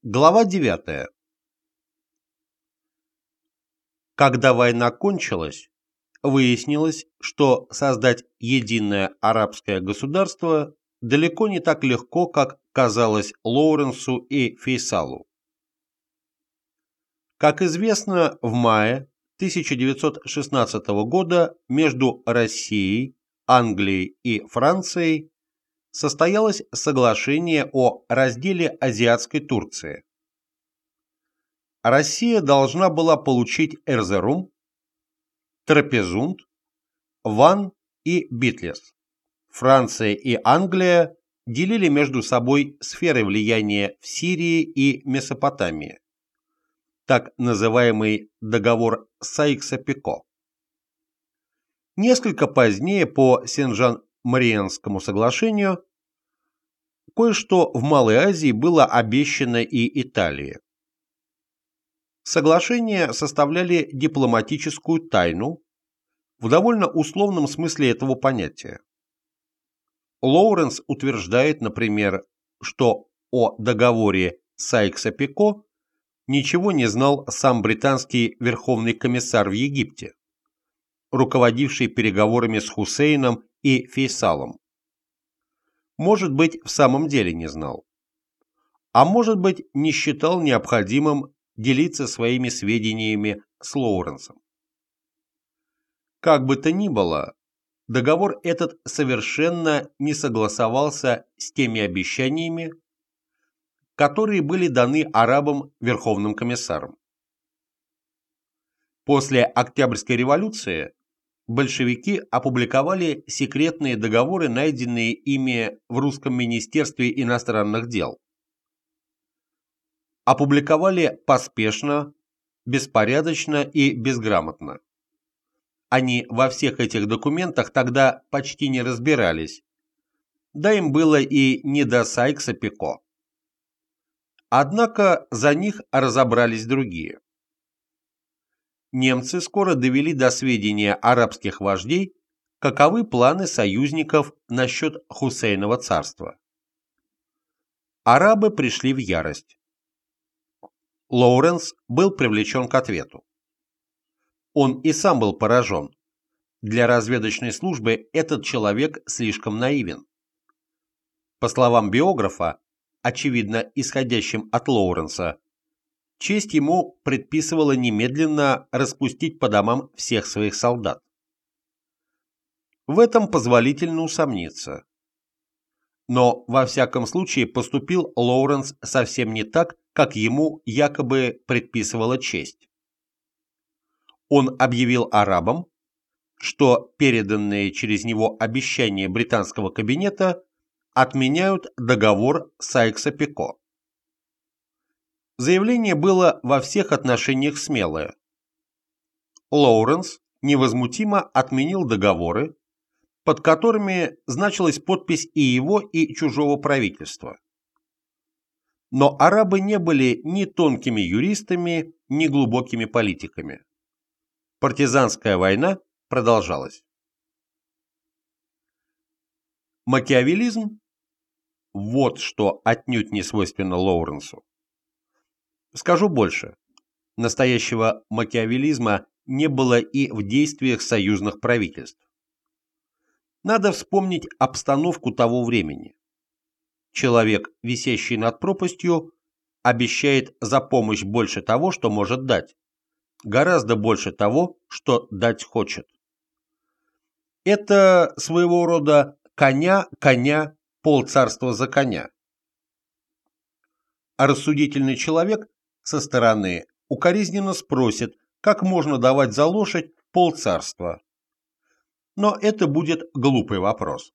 Глава 9. Когда война кончилась, выяснилось, что создать единое арабское государство далеко не так легко, как казалось Лоуренсу и Фейсалу. Как известно, в мае 1916 года между Россией, Англией и Францией состоялось соглашение о разделе азиатской Турции. Россия должна была получить Эрзерум, Трапезунд, Ван и Битлес. Франция и Англия делили между собой сферы влияния в Сирии и Месопотамии, так называемый договор Сайкса-Пико. Несколько позднее по Сен-Жан-Мариенскому соглашению кое-что в Малой Азии было обещано и Италии. Соглашения составляли дипломатическую тайну в довольно условном смысле этого понятия. Лоуренс утверждает, например, что о договоре Сайкса-Пико ничего не знал сам британский верховный комиссар в Египте, руководивший переговорами с Хусейном и Фейсалом. Может быть, в самом деле не знал. А может быть, не считал необходимым делиться своими сведениями с Лоуренсом. Как бы то ни было, договор этот совершенно не согласовался с теми обещаниями, которые были даны арабам Верховным комиссаром. После Октябрьской революции большевики опубликовали секретные договоры, найденные ими в Русском министерстве иностранных дел. Опубликовали поспешно, беспорядочно и безграмотно. Они во всех этих документах тогда почти не разбирались, да им было и не до Сайкса-Пико. Однако за них разобрались другие. Немцы скоро довели до сведения арабских вождей, каковы планы союзников насчет Хусейнова царства. Арабы пришли в ярость. Лоуренс был привлечен к ответу. Он и сам был поражен. Для разведочной службы этот человек слишком наивен. По словам биографа, очевидно исходящим от Лоуренса, честь ему предписывала немедленно распустить по домам всех своих солдат. В этом позволительно усомниться. Но во всяком случае поступил Лоуренс совсем не так, как ему якобы предписывала честь. Он объявил арабам, что переданные через него обещания британского кабинета отменяют договор Сайкса-Пико. Заявление было во всех отношениях смелое. Лоуренс невозмутимо отменил договоры, под которыми значилась подпись и его, и чужого правительства. Но арабы не были ни тонкими юристами, ни глубокими политиками. Партизанская война продолжалась. Макиавеллизм – вот что отнюдь не свойственно Лоуренсу. Скажу больше. Настоящего макиавеллизма не было и в действиях союзных правительств. Надо вспомнить обстановку того времени. Человек, висящий над пропастью, обещает за помощь больше того, что может дать, гораздо больше того, что дать хочет. Это своего рода коня, полцарства за коня. А рассудительный человек со стороны укоризненно спросит, как можно давать за лошадь полцарства. Но это будет глупый вопрос.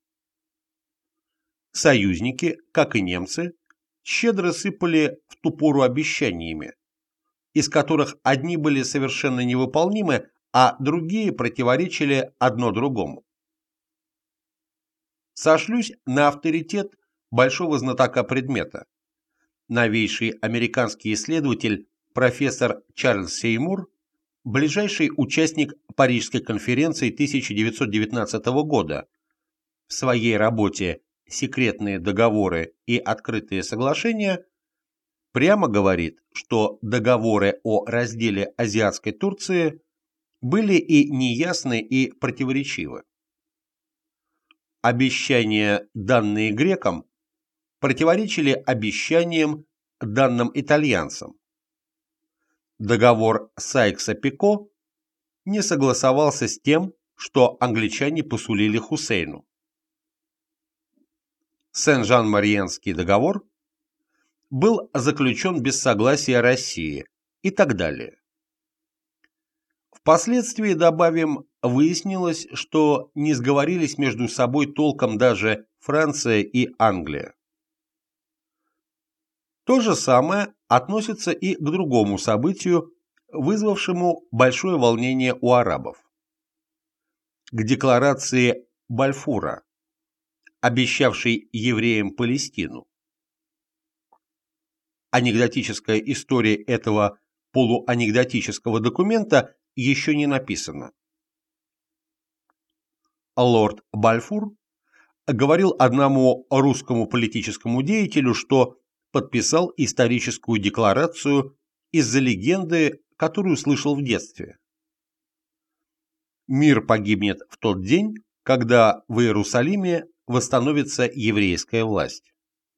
Союзники, как и немцы, щедро сыпали в ту пору обещаниями, из которых одни были совершенно невыполнимы, а другие противоречили одно другому. Сошлюсь на авторитет большого знатока предмета. Новейший американский исследователь профессор Чарльз Сеймур, ближайший участник Парижской конференции 1919 года, в своей работе «Секретные договоры и открытые соглашения» прямо говорит, что договоры о разделе азиатской Турции были и неясны, и противоречивы. Обещания, данные грекам, противоречили обещаниям, данным итальянцам. Договор Сайкса-Пико не согласовался с тем, что англичане посулили Хусейну. Сен-Жан-Мариенский договор был заключен без согласия России и так далее. Впоследствии, добавим, выяснилось, что не сговорились между собой толком даже Франция и Англия. То же самое относится и к другому событию, вызвавшему большое волнение у арабов. К декларации Бальфура, обещавшей евреям Палестину. Анекдотическая история этого полуанекдотического документа еще не написана. Лорд Бальфур говорил одному русскому политическому деятелю, что подписал историческую декларацию из-за легенды, которую слышал в детстве. Мир погибнет в тот день, когда в Иерусалиме восстановится еврейская власть.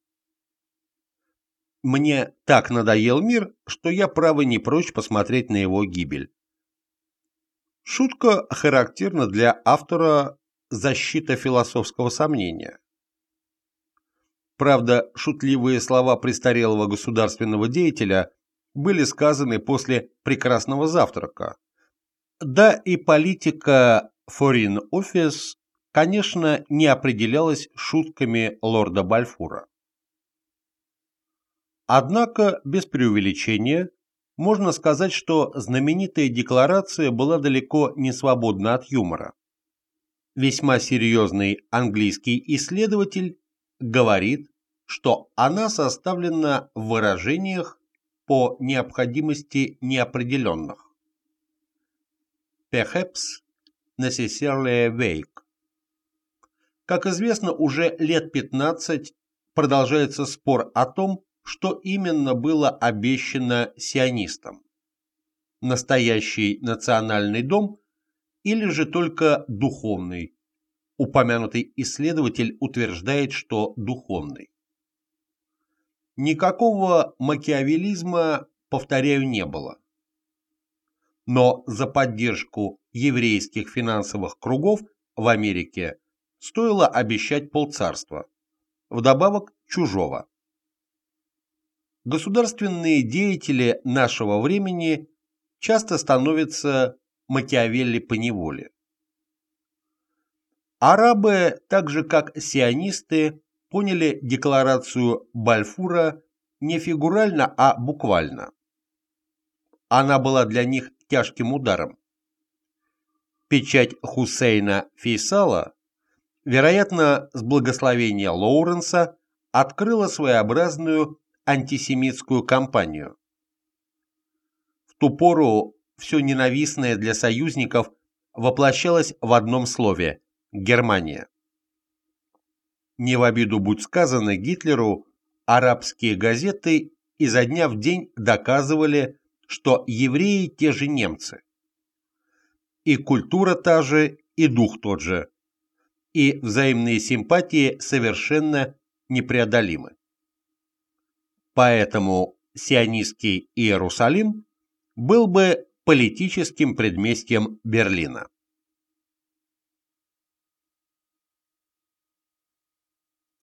Мне так надоел мир, что я, право, не прочь посмотреть на его гибель. Шутка характерна для автора «Защита философского сомнения». Правда, шутливые слова престарелого государственного деятеля были сказаны после прекрасного завтрака. Да и политика Foreign Office, конечно, не определялась шутками лорда Бальфура. Однако, без преувеличения, можно сказать, что знаменитая декларация была далеко не свободна от юмора. Весьма серьезный английский исследователь говорит, что она составлена в выражениях по необходимости неопределенных. Perhaps necessarily vague. Как известно, уже лет 15 продолжается спор о том, что именно было обещано сионистам. Настоящий национальный дом или же только духовный. Упомянутый исследователь утверждает, что духовный. Никакого макиавеллизма, повторяю, не было. Но за поддержку еврейских финансовых кругов в Америке стоило обещать полцарства, вдобавок чужого. Государственные деятели нашего времени часто становятся Макиавелли поневоле. Арабы, так же как сионисты, поняли декларацию Бальфура не фигурально, а буквально. Она была для них тяжким ударом. Печать Хусейна Фейсала, вероятно, с благословения Лоуренса, открыла своеобразную антисемитскую кампанию. В ту пору все ненавистное для союзников воплощалось в одном слове – Германия. Не в обиду будь сказано Гитлеру, арабские газеты изо дня в день доказывали, что евреи те же немцы. И культура та же, и дух тот же. И взаимные симпатии совершенно непреодолимы. Поэтому сионистский Иерусалим был бы политическим предместьем Берлина.